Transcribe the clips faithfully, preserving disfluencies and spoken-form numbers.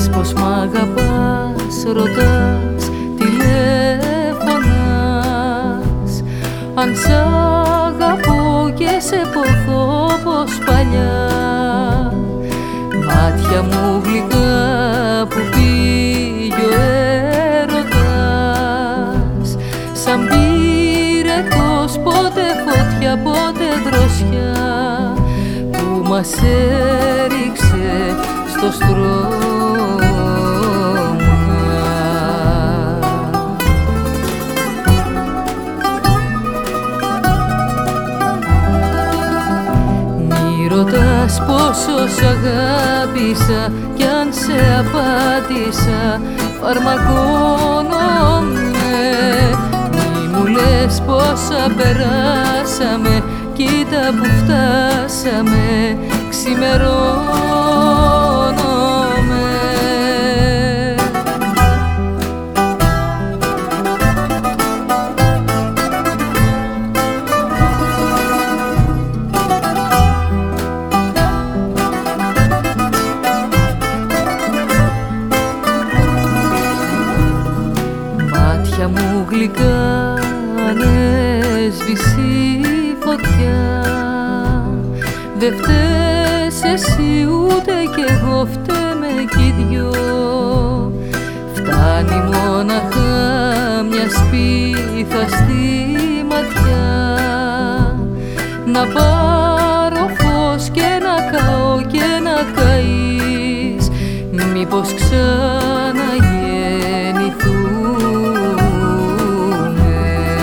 Λες πως μ' αγαπάς, ρωτάς, τηλέφωνας. Αν σ' αγαπώ και σε ποθώ πως παλιά, μάτια μου γλυκά που πήγε ο έρωτας, σαν πύρετος, πότε φωτιά, πότε δροσιά, που μας έριξε στο στρώμα. Μη ρωτάς πόσο σ' αγάπησα κι αν σε απάτησα, φαρμακώνομαι. Μη μου λες πόσα περάσαμε, κοίτα που φτάσαμε, ξημερώνομαι. Μάτια μου γλυκά ανέσβησε η φωτιά, δε φταίς εσύ ούτε κι εγώ, φταίμε κι οι δυο. Φτάνει μόναχα μια σπίθα στη ματιά, να πάρω φως και να καώ και να καείς, μήπως ξαναγεννηθούμε.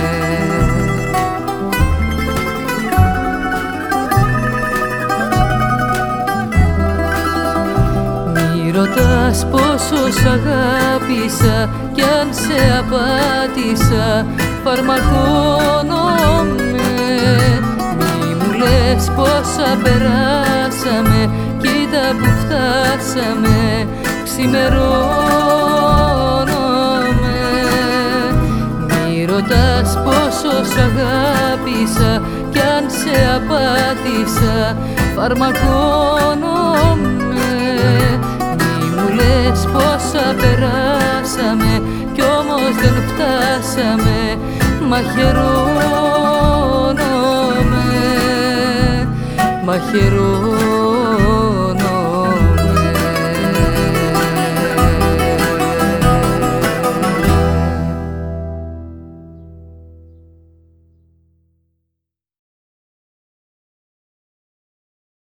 Μη ρωτάς πόσο σ' αγάπησα κι αν σε απάτησα, φαρμακώνομαι. Μη μου λες πόσα περάσαμε, κοίτα που φτάσαμε, ξημερώνομαι. Μη ρωτάς πόσο σ' αγάπησα κι αν σε απάτησα, φαρμακώνομαι. Μη μου λες πόσα περάσαμε κι όμως δεν φτάσαμε, μαχαιρώνομαι, μαχαιρώνομαι.